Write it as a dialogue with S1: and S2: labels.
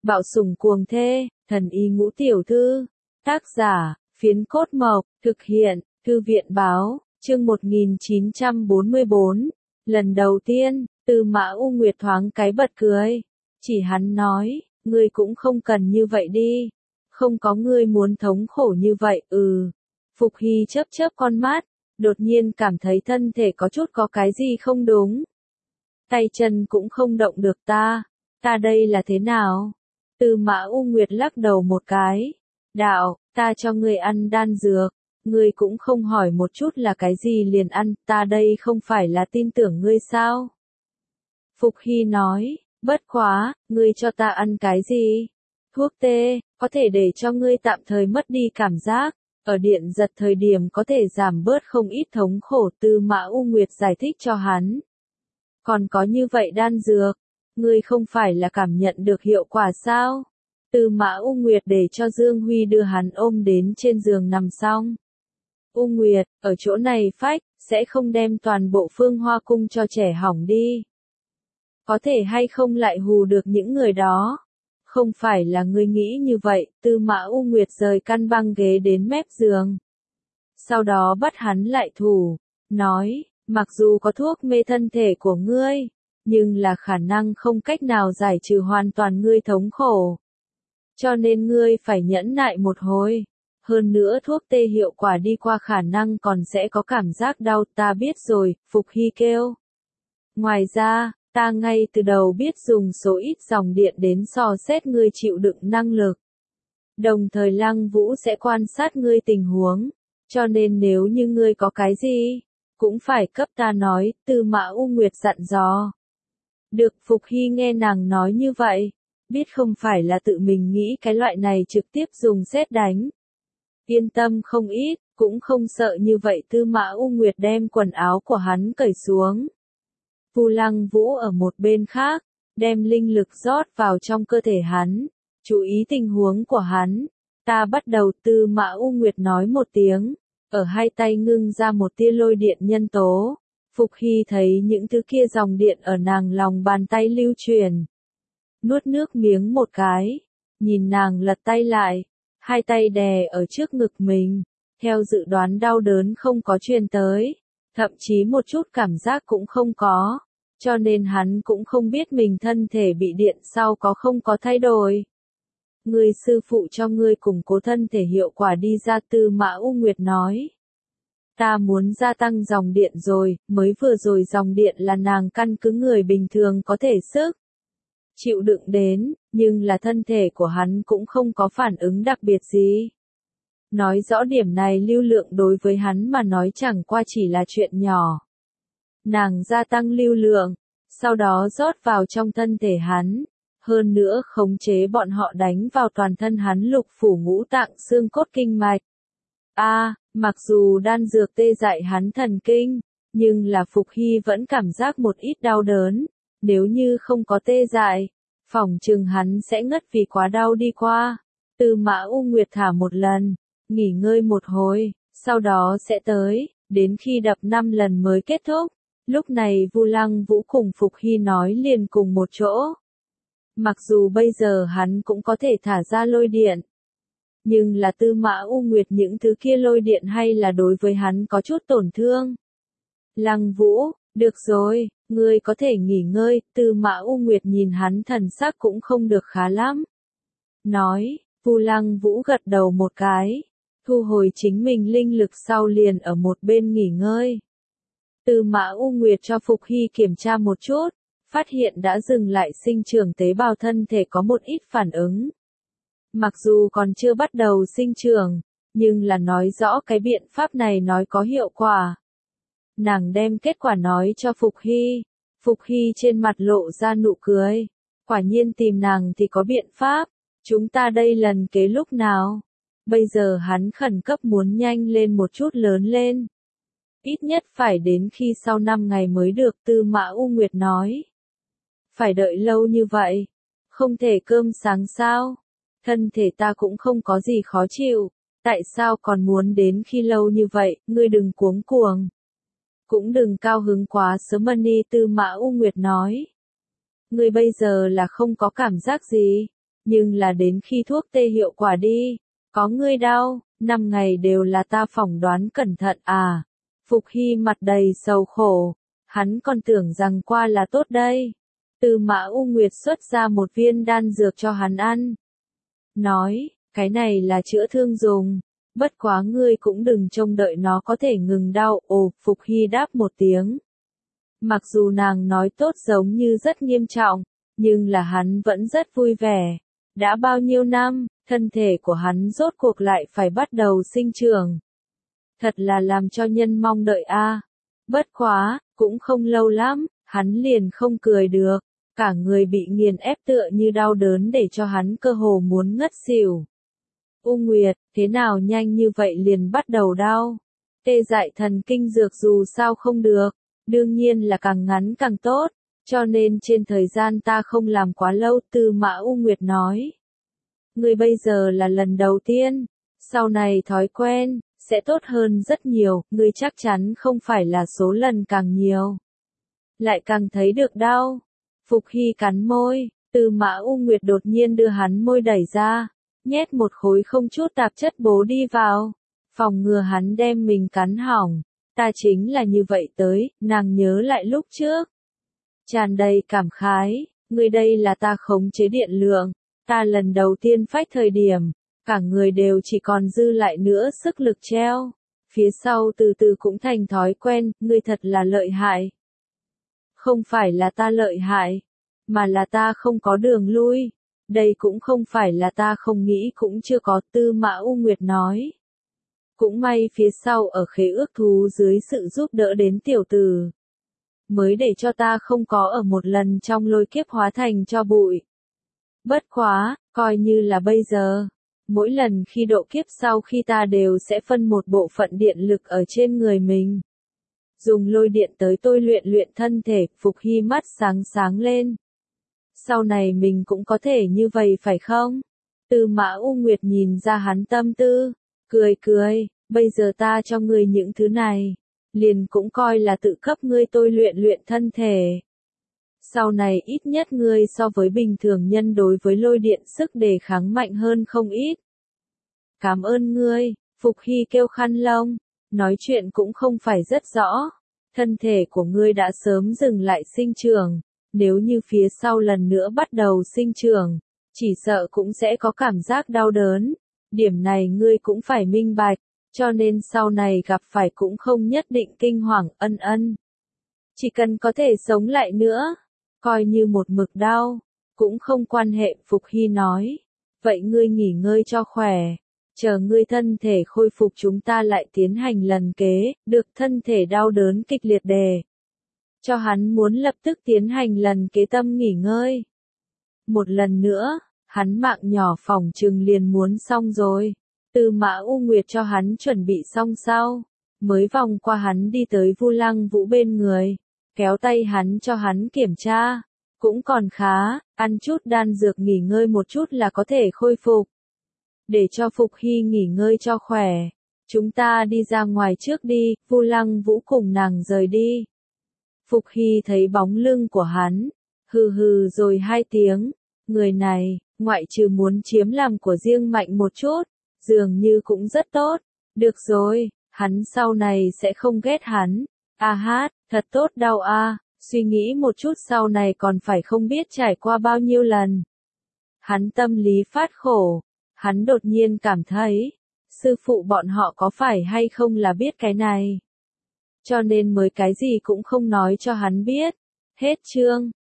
S1: Bạo sủng cuồng thê, thần y ngũ tiểu thư. Tác giả, Phiến Cốt Mộc, thực hiện, Thư viện báo, chương 1944. Lần đầu tiên, Tư Mã U Nguyệt thoáng cái bật cười. Chỉ hắn nói, ngươi cũng không cần như vậy đi. Không có ngươi muốn thống khổ như vậy, Phục Hy chớp chớp con mắt, đột nhiên cảm thấy thân thể có chút có cái gì không đúng. Tay chân cũng không động được ta đây là thế nào? Tư Mã U Nguyệt lắc đầu một cái. Đạo, ta cho ngươi ăn đan dược, ngươi cũng không hỏi một chút là cái gì liền ăn, ta đây không phải là tin tưởng ngươi sao? Phục Hy nói, bất quá, ngươi cho ta ăn cái gì? Thuốc tê, có thể để cho ngươi tạm thời mất đi cảm giác, ở điện giật thời điểm có thể giảm bớt không ít thống khổ. Tư Mã U Nguyệt giải thích cho hắn. Còn có như vậy đan dược, ngươi không phải là cảm nhận được hiệu quả sao? Tư Mã U Nguyệt để cho Dương Huy đưa hắn ôm đến trên giường nằm xong. U Nguyệt, ở chỗ này phách, sẽ không đem toàn bộ Phương Hoa Cung cho trẻ hỏng đi. Có thể hay không lại hù được những người đó? Không phải là ngươi nghĩ như vậy. Tư Mã U Nguyệt rời căn băng ghế đến mép giường. Sau đó bắt hắn lại thủ, nói, mặc dù có thuốc mê thân thể của ngươi, nhưng là khả năng không cách nào giải trừ hoàn toàn ngươi thống khổ. Cho nên ngươi phải nhẫn nại một hồi. Hơn nữa thuốc tê hiệu quả đi qua khả năng còn sẽ có cảm giác đau. Ta biết rồi, Phục Hy kêu. Ngoài ra, ta ngay từ đầu biết dùng số ít dòng điện đến dò xét ngươi chịu đựng năng lực. Đồng thời Lăng Vũ sẽ quan sát ngươi tình huống. Cho nên nếu như ngươi có cái gì, cũng phải cấp ta nói. Tư Mã U Nguyệt dặn dò. Được. Phục Hy nghe nàng nói như vậy, biết không phải là tự mình nghĩ cái loại này trực tiếp dùng sét đánh. Yên tâm không ít, cũng không sợ như vậy. Tư Mã U Nguyệt đem quần áo của hắn cởi xuống. Vu Lăng Vũ ở một bên khác, đem linh lực rót vào trong cơ thể hắn, chú ý tình huống của hắn. Ta bắt đầu. Tư Mã U Nguyệt nói một tiếng, ở hai tay ngưng ra một tia lôi điện nhân tố. Phục Hy thấy những thứ kia dòng điện ở nàng lòng bàn tay lưu truyền. Nuốt nước miếng một cái, nhìn nàng lật tay lại, hai tay đè ở trước ngực mình, theo dự đoán đau đớn không có truyền tới, thậm chí một chút cảm giác cũng không có, cho nên hắn cũng không biết mình thân thể bị điện sau có không có thay đổi. Người sư phụ cho ngươi củng cố thân thể hiệu quả đi ra. Tư Mã U Nguyệt nói. Ta muốn gia tăng dòng điện rồi, mới vừa rồi dòng điện là nàng căn cứ người bình thường có thể sức chịu đựng đến, nhưng là thân thể của hắn cũng không có phản ứng đặc biệt gì. Nói rõ điểm này lưu lượng đối với hắn mà nói chẳng qua chỉ là chuyện nhỏ. Nàng gia tăng lưu lượng, sau đó rót vào trong thân thể hắn, hơn nữa khống chế bọn họ đánh vào toàn thân hắn lục phủ ngũ tạng xương cốt kinh mạch. Mặc dù đan dược tê dại hắn thần kinh, nhưng là Phục Hy vẫn cảm giác một ít đau đớn. Nếu như không có tê dại, phỏng chừng hắn sẽ ngất vì quá đau đi qua. Tư Mã U Nguyệt thả một lần, nghỉ ngơi một hồi, sau đó sẽ tới, đến khi đập 5 lần mới kết thúc. Lúc này Vu Lăng Vũ cùng Phục Hy nói liền cùng một chỗ. Mặc dù bây giờ hắn cũng có thể thả ra lôi điện, nhưng là Tư Mã U Nguyệt những thứ kia lôi điện hay là đối với hắn có chút tổn thương. Lăng Vũ, được rồi, ngươi có thể nghỉ ngơi. Tư Mã U Nguyệt nhìn hắn thần sắc cũng không được khá lắm. Nói, Vu Lăng Vũ gật đầu một cái, thu hồi chính mình linh lực sau liền ở một bên nghỉ ngơi. Tư Mã U Nguyệt cho Phục Hy kiểm tra một chút, phát hiện đã dừng lại sinh trưởng tế bào thân thể có một ít phản ứng. Mặc dù còn chưa bắt đầu sinh trưởng, nhưng là nói rõ cái biện pháp này nói có hiệu quả. Nàng đem kết quả nói cho Phục Hy. Phục Hy trên mặt lộ ra nụ cười. Quả nhiên tìm nàng thì có biện pháp. Chúng ta đây lần kế lúc nào? Bây giờ hắn khẩn cấp muốn nhanh lên một chút lớn lên. Ít nhất phải đến khi sau 5 ngày mới được. Tư Mã U Nguyệt nói. Phải đợi lâu như vậy? Không thể cơm sáng sao? Thân thể ta cũng không có gì khó chịu. Tại sao còn muốn đến khi lâu như vậy? Ngươi đừng cuống cuồng. Cũng đừng cao hứng quá sớm. Tư Mã U Nguyệt nói. Ngươi bây giờ là không có cảm giác gì. Nhưng là đến khi thuốc tê hiệu quả đi, có ngươi đau, 5 ngày đều là ta phỏng đoán cẩn thận à. Phục Hy mặt đầy sầu khổ, hắn còn tưởng rằng qua là tốt đây. Tư Mã U Nguyệt xuất ra một viên đan dược cho hắn ăn. Nói, cái này là chữa thương dùng, bất quá ngươi cũng đừng trông đợi nó có thể ngừng đau. Ồ, Phục Hy đáp một tiếng. Mặc dù nàng nói tốt giống như rất nghiêm trọng, nhưng là hắn vẫn rất vui vẻ. Đã bao nhiêu năm, thân thể của hắn rốt cuộc lại phải bắt đầu sinh trưởng. Thật là làm cho nhân mong đợi a. Bất quá, cũng không lâu lắm, hắn liền không cười được, cả người bị nghiền ép tựa như đau đớn để cho hắn cơ hồ muốn ngất xỉu. U Nguyệt, thế nào nhanh như vậy liền bắt đầu đau? Tê dại thần kinh dược dù sao không được, đương nhiên là càng ngắn càng tốt, cho nên trên thời gian ta không làm quá lâu. Tư Mã U Nguyệt nói. Ngươi bây giờ là lần đầu tiên, sau này thói quen, sẽ tốt hơn rất nhiều, ngươi chắc chắn không phải là số lần càng nhiều. Lại càng thấy được đau. Phục Hy cắn môi, Tư Mã U Nguyệt đột nhiên đưa hắn môi đẩy ra, nhét một khối không chút tạp chất bố đi vào, phòng ngừa hắn đem mình cắn hỏng. Ta chính là như vậy tới, nàng nhớ lại lúc trước. Tràn đầy cảm khái, ngươi đây là ta khống chế điện lượng, ta lần đầu tiên phách thời điểm, cả người đều chỉ còn dư lại nữa sức lực treo. Phía sau từ từ cũng thành thói quen, ngươi thật là lợi hại. Không phải là ta lợi hại, mà là ta không có đường lui. Đây cũng không phải là ta không nghĩ cũng chưa có. Tư Mã U Nguyệt nói. Cũng may phía sau ở khế ước thú dưới sự giúp đỡ đến tiểu tử, mới để cho ta không có ở một lần trong lôi kiếp hóa thành cho bụi. Bất quá, coi như là bây giờ, mỗi lần khi độ kiếp sau khi ta đều sẽ phân một bộ phận điện lực ở trên người mình. Dùng lôi điện tới tôi luyện thân thể. Phục Hy mắt sáng sáng lên. Sau này mình cũng có thể như vậy phải không? Tư Mã U Nguyệt nhìn ra hắn tâm tư, cười cười, bây giờ ta cho ngươi những thứ này, liền cũng coi là tự cấp ngươi tôi luyện thân thể. Sau này ít nhất ngươi so với bình thường nhân đối với lôi điện sức đề kháng mạnh hơn không ít. Cảm ơn ngươi. Phục Hy kêu khăn lông, nói chuyện cũng không phải rất rõ. Thân thể của ngươi đã sớm dừng lại sinh trưởng, nếu như phía sau lần nữa bắt đầu sinh trưởng, chỉ sợ cũng sẽ có cảm giác đau đớn. Điểm này ngươi cũng phải minh bạch, cho nên sau này gặp phải cũng không nhất định kinh hoàng. Ân. Chỉ cần có thể sống lại nữa, coi như một mực đau, cũng không quan hệ. Phục Hy nói. Vậy ngươi nghỉ ngơi cho khỏe. Chờ ngươi thân thể khôi phục chúng ta lại tiến hành lần kế. Được. Thân thể đau đớn kịch liệt đề cho hắn muốn lập tức tiến hành lần kế tâm nghỉ ngơi. Một lần nữa, hắn mạng nhỏ phỏng chừng liền muốn xong rồi. Tư Mã U Nguyệt cho hắn chuẩn bị xong sau, mới vòng qua hắn đi tới Vu Lăng Vũ bên người, kéo tay hắn cho hắn kiểm tra. Cũng còn khá, ăn chút đan dược nghỉ ngơi một chút là có thể khôi phục. Để cho Phục Hy nghỉ ngơi cho khỏe, chúng ta đi ra ngoài trước đi. Vu Lăng Vũ cùng nàng rời đi. Phục Hy thấy bóng lưng của hắn, hừ hừ rồi 2 tiếng, người này, ngoại trừ muốn chiếm làm của riêng mạnh một chút, dường như cũng rất tốt. Được rồi, hắn sau này sẽ không ghét hắn. A hát, thật tốt đau a, suy nghĩ một chút sau này còn phải không biết trải qua bao nhiêu lần. Hắn tâm lý phát khổ, hắn đột nhiên cảm thấy, sư phụ bọn họ có phải hay không là biết cái này. Cho nên mới cái gì cũng không nói cho hắn biết. Hết chương.